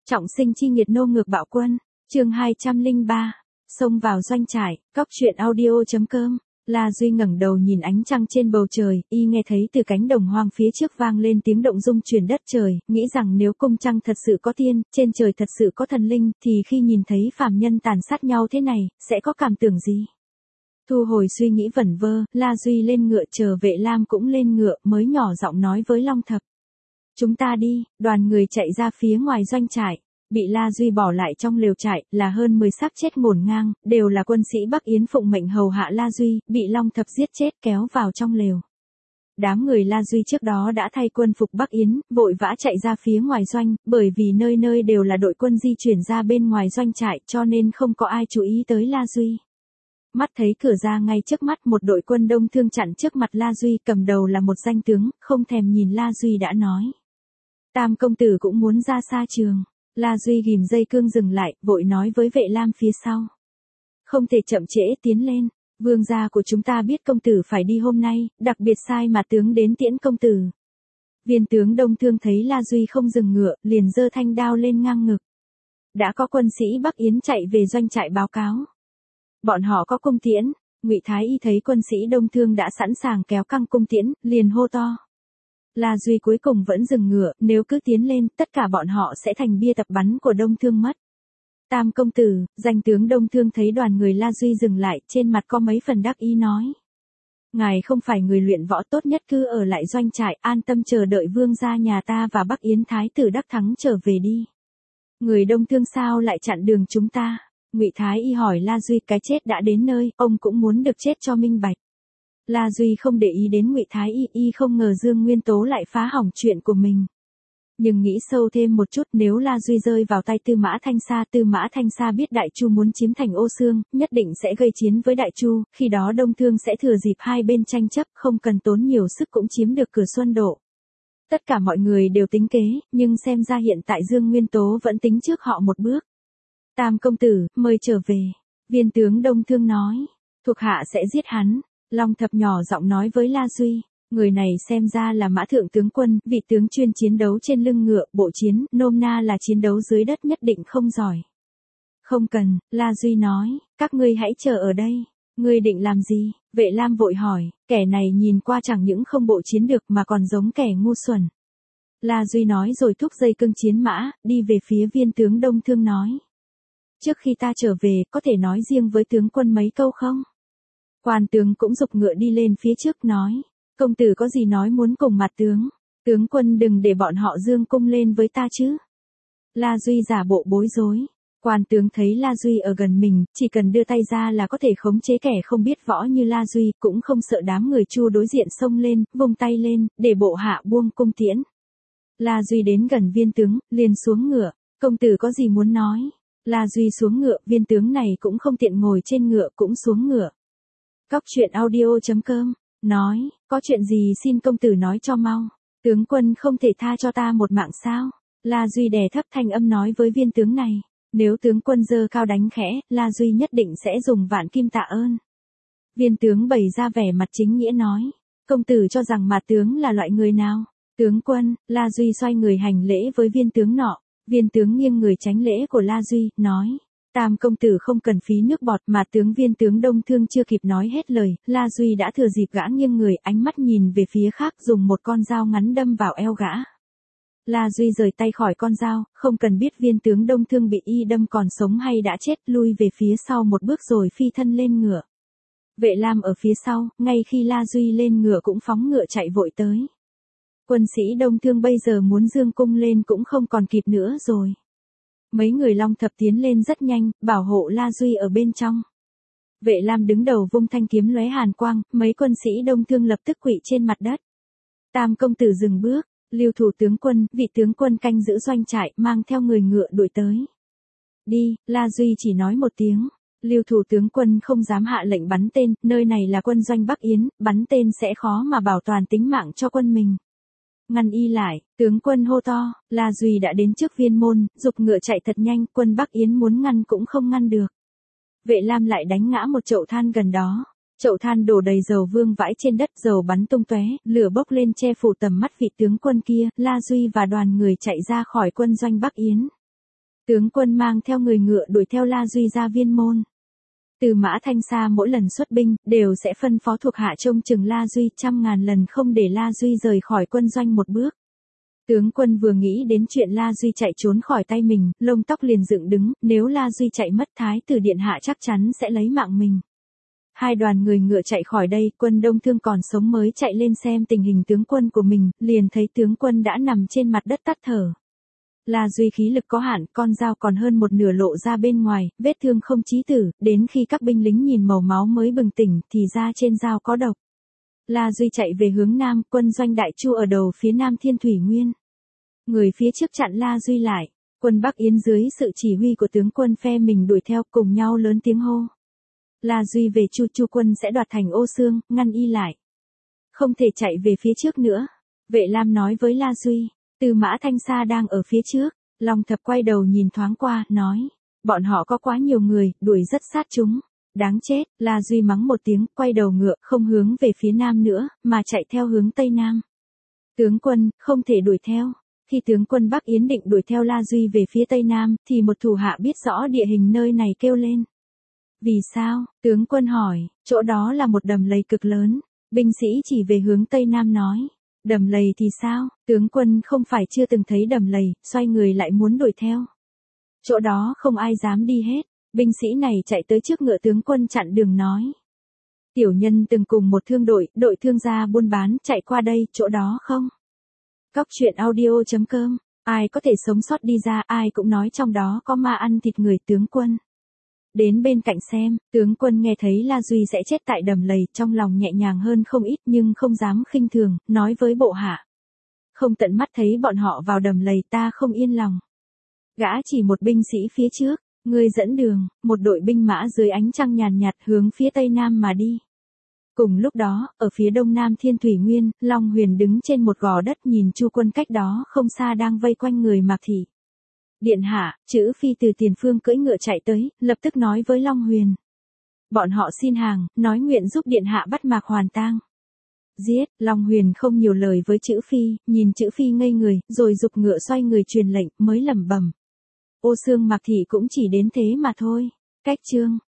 Trọng sinh chi nghiệt nô ngược bạo quân, chương 203, xông vào doanh trại, cóc truyện audio.com. La Duy ngẩng đầu nhìn ánh trăng trên bầu trời, y nghe thấy từ cánh đồng hoang phía trước vang lên tiếng động rung chuyển đất trời, nghĩ rằng nếu cung trăng thật sự có tiên, trên trời thật sự có thần linh, thì khi nhìn thấy phàm nhân tàn sát nhau thế này, sẽ có cảm tưởng gì? Thu hồi suy nghĩ vẩn vơ, La Duy lên ngựa chờ Vệ Lam cũng lên ngựa mới nhỏ giọng nói với Long Thập. Chúng ta đi, đoàn người chạy ra phía ngoài doanh trại. Bị La Duy bỏ lại trong lều trại là hơn 10 xác chết ngổn ngang, đều là quân sĩ Bắc Yến phụng mệnh hầu hạ La Duy, bị Long Thập giết chết kéo vào trong lều. Đám người La Duy trước đó đã thay quân phục Bắc Yến, vội vã chạy ra phía ngoài doanh, bởi vì nơi nơi đều là đội quân di chuyển ra bên ngoài doanh trại cho nên không có ai chú ý tới La Duy. Mắt thấy cửa ra ngay trước mắt một đội quân đông thương chặn trước mặt La Duy, cầm đầu là một danh tướng, không thèm nhìn La Duy đã nói. Tam công tử cũng muốn ra xa trường. La Duy ghim dây cương dừng lại, vội nói với Vệ Lam phía sau. Không thể chậm trễ tiến lên, vương gia của chúng ta biết công tử phải đi hôm nay, đặc biệt sai mà tướng đến tiễn công tử. Viên tướng đông thương thấy La Duy không dừng ngựa, liền giơ thanh đao lên ngang ngực. Đã có quân sĩ Bắc Yến chạy về doanh trại báo cáo. Bọn họ có cung tiễn, Ngụy Thái Y thấy quân sĩ đông thương đã sẵn sàng kéo căng cung tiễn, liền hô to. La Duy cuối cùng vẫn dừng ngựa, nếu cứ tiến lên, tất cả bọn họ sẽ thành bia tập bắn của đông thương mất. Tam công tử, danh tướng đông thương thấy đoàn người La Duy dừng lại, trên mặt có mấy phần đắc ý nói. Ngài không phải người luyện võ tốt nhất, cứ ở lại doanh trại, an tâm chờ đợi vương gia nhà ta và Bắc Yến Thái tử đắc thắng trở về đi. Người đông thương sao lại chặn đường chúng ta? Ngụy Thái Y hỏi La Duy, cái chết đã đến nơi, ông cũng muốn được chết cho minh bạch. La Duy không để ý đến Ngụy Thái Y, không ngờ Dương Nguyên Tố lại phá hỏng chuyện của mình. Nhưng nghĩ sâu thêm một chút, nếu La Duy rơi vào tay Tư Mã Thanh Sa biết Đại Chu muốn chiếm thành Ô Xương, nhất định sẽ gây chiến với Đại Chu, khi đó Đông Thương sẽ thừa dịp hai bên tranh chấp, không cần tốn nhiều sức cũng chiếm được cửa Xuân Độ. Tất cả mọi người đều tính kế, nhưng xem ra hiện tại Dương Nguyên Tố vẫn tính trước họ một bước. Tam công tử, mời trở về. Viên tướng Đông Thương nói, thuộc hạ sẽ giết hắn. Long Thập nhỏ giọng nói với La Duy, người này xem ra là Mã thượng tướng quân, vị tướng chuyên chiến đấu trên lưng ngựa, bộ chiến, nôm na là chiến đấu dưới đất nhất định không giỏi. Không cần, La Duy nói, các ngươi hãy chờ ở đây. Ngươi định làm gì? Vệ Lam vội hỏi, kẻ này nhìn qua chẳng những không bộ chiến được mà còn giống kẻ ngu xuẩn. La Duy nói rồi thúc dây cương chiến mã, đi về phía viên tướng Đông Thương nói. Trước khi ta trở về, có thể nói riêng với tướng quân mấy câu không? Quan tướng cũng giục ngựa đi lên phía trước nói, công tử có gì nói muốn cùng mặt tướng, tướng quân đừng để bọn họ dương cung lên với ta chứ. La Duy giả bộ bối rối, quan tướng thấy La Duy ở gần mình, chỉ cần đưa tay ra là có thể khống chế kẻ không biết võ như La Duy, cũng không sợ đám người Chu đối diện xông lên, vung tay lên, để bộ hạ buông cung tiễn. La Duy đến gần viên tướng, liền xuống ngựa, công tử có gì muốn nói. La Duy xuống ngựa, viên tướng này cũng không tiện ngồi trên ngựa cũng xuống ngựa. Cóc truyện audio.com, nói, có chuyện gì xin công tử nói cho mau, tướng quân không thể tha cho ta một mạng sao? La Duy đè thấp thanh âm nói với viên tướng này, nếu tướng quân giơ cao đánh khẽ, La Duy nhất định sẽ dùng vạn kim tạ ơn. Viên tướng bày ra vẻ mặt chính nghĩa nói, công tử cho rằng mà tướng là loại người nào? Tướng quân, La Duy xoay người hành lễ với viên tướng nọ, viên tướng nghiêng người tránh lễ của La Duy, nói. Tam công tử không cần phí nước bọt mà tướng viên tướng Đông Thương chưa kịp nói hết lời, La Duy đã thừa dịp gã nghiêng người, ánh mắt nhìn về phía khác dùng một con dao ngắn đâm vào eo gã. La Duy rời tay khỏi con dao, không cần biết viên tướng Đông Thương bị y đâm còn sống hay đã chết, lui về phía sau một bước rồi phi thân lên ngựa. Vệ Lam ở phía sau, ngay khi La Duy lên ngựa cũng phóng ngựa chạy vội tới. Quân sĩ Đông Thương bây giờ muốn dương cung lên cũng không còn kịp nữa rồi. Mấy người Long Thập tiến lên rất nhanh, bảo hộ La Duy ở bên trong. Vệ Lam đứng đầu vung thanh kiếm lóe hàn quang, mấy quân sĩ Đông Thương lập tức quỵ trên mặt đất. Tam công tử dừng bước, Lưu Thủ tướng quân, vị tướng quân canh giữ doanh trại, mang theo người ngựa đuổi tới. Đi, La Duy chỉ nói một tiếng. Lưu Thủ tướng quân không dám hạ lệnh bắn tên, nơi này là quân doanh Bắc Yến, bắn tên sẽ khó mà bảo toàn tính mạng cho quân mình. Ngăn y lại, tướng quân hô to, La Duy đã đến trước viên môn, giục ngựa chạy thật nhanh, quân Bắc Yến muốn ngăn cũng không ngăn được. Vệ Lam lại đánh ngã một chậu than gần đó. Chậu than đổ đầy dầu vương vãi trên đất, dầu bắn tung tóe, lửa bốc lên che phủ tầm mắt vị tướng quân kia, La Duy và đoàn người chạy ra khỏi quân doanh Bắc Yến. Tướng quân mang theo người ngựa đuổi theo La Duy ra viên môn. Từ Mã Thanh Sa mỗi lần xuất binh, đều sẽ phân phó thuộc hạ trông chừng La Duy, trăm ngàn lần không để La Duy rời khỏi quân doanh một bước. Tướng quân vừa nghĩ đến chuyện La Duy chạy trốn khỏi tay mình, lông tóc liền dựng đứng, nếu La Duy chạy mất Thái tử điện hạ chắc chắn sẽ lấy mạng mình. Hai đoàn người ngựa chạy khỏi đây, quân Đông Thương còn sống mới chạy lên xem tình hình tướng quân của mình, liền thấy tướng quân đã nằm trên mặt đất tắt thở. La Duy khí lực có hạn, con dao còn hơn một nửa lộ ra bên ngoài, vết thương không chí tử, đến khi các binh lính nhìn màu máu mới bừng tỉnh thì ra trên dao có độc. La Duy chạy về hướng nam, quân doanh Đại Chu ở đầu phía nam Thiên Thủy Nguyên. Người phía trước chặn La Duy lại, quân Bắc Yến dưới sự chỉ huy của tướng quân phe mình đuổi theo cùng nhau lớn tiếng hô. La Duy về Chu quân sẽ đoạt thành Ô Xương, ngăn y lại. Không thể chạy về phía trước nữa. Vệ Lam nói với La Duy, Từ Mã Thanh Sa đang ở phía trước. Long Thập quay đầu nhìn thoáng qua, nói, bọn họ có quá nhiều người, đuổi rất sát chúng. Đáng chết, La Duy mắng một tiếng, quay đầu ngựa, không hướng về phía nam nữa, mà chạy theo hướng tây nam. Tướng quân, không thể đuổi theo. Khi tướng quân Bắc Yến định đuổi theo La Duy về phía tây nam, thì một thủ hạ biết rõ địa hình nơi này kêu lên. Vì sao? Tướng quân hỏi, chỗ đó là một đầm lầy cực lớn. Binh sĩ chỉ về hướng tây nam nói. Đầm lầy thì sao? Tướng quân không phải chưa từng thấy đầm lầy, xoay người lại muốn đuổi theo. Chỗ đó không ai dám đi hết. Binh sĩ này chạy tới trước ngựa tướng quân chặn đường nói. Tiểu nhân từng cùng một thương đội thương gia buôn bán chạy qua đây, chỗ đó không? Cóc truyện audio.com, ai có thể sống sót đi ra, ai cũng nói trong đó có ma ăn thịt người. Tướng quân đến bên cạnh xem, tướng quân nghe thấy La Duy sẽ chết tại đầm lầy, trong lòng nhẹ nhàng hơn không ít nhưng không dám khinh thường, nói với bộ hạ. Không tận mắt thấy bọn họ vào đầm lầy ta không yên lòng. Gã chỉ một binh sĩ phía trước, người dẫn đường, một đội binh mã dưới ánh trăng nhàn nhạt hướng phía tây nam mà đi. Cùng lúc đó, ở phía đông nam Thiên Thủy Nguyên, Long Huyền đứng trên một gò đất nhìn Chu quân cách đó không xa đang vây quanh người Mạc Thị. Điện hạ, Chữ Phi từ tiền phương cưỡi ngựa chạy tới, lập tức nói với Long Huyền. Bọn họ xin hàng, nói nguyện giúp điện hạ bắt Mạc Hoàn tang. Giết, Long Huyền không nhiều lời với Chữ Phi, nhìn Chữ Phi ngây người, rồi giục ngựa xoay người truyền lệnh, mới lẩm bẩm. Ô Xương Mạc Thị cũng chỉ đến thế mà thôi. Cách chương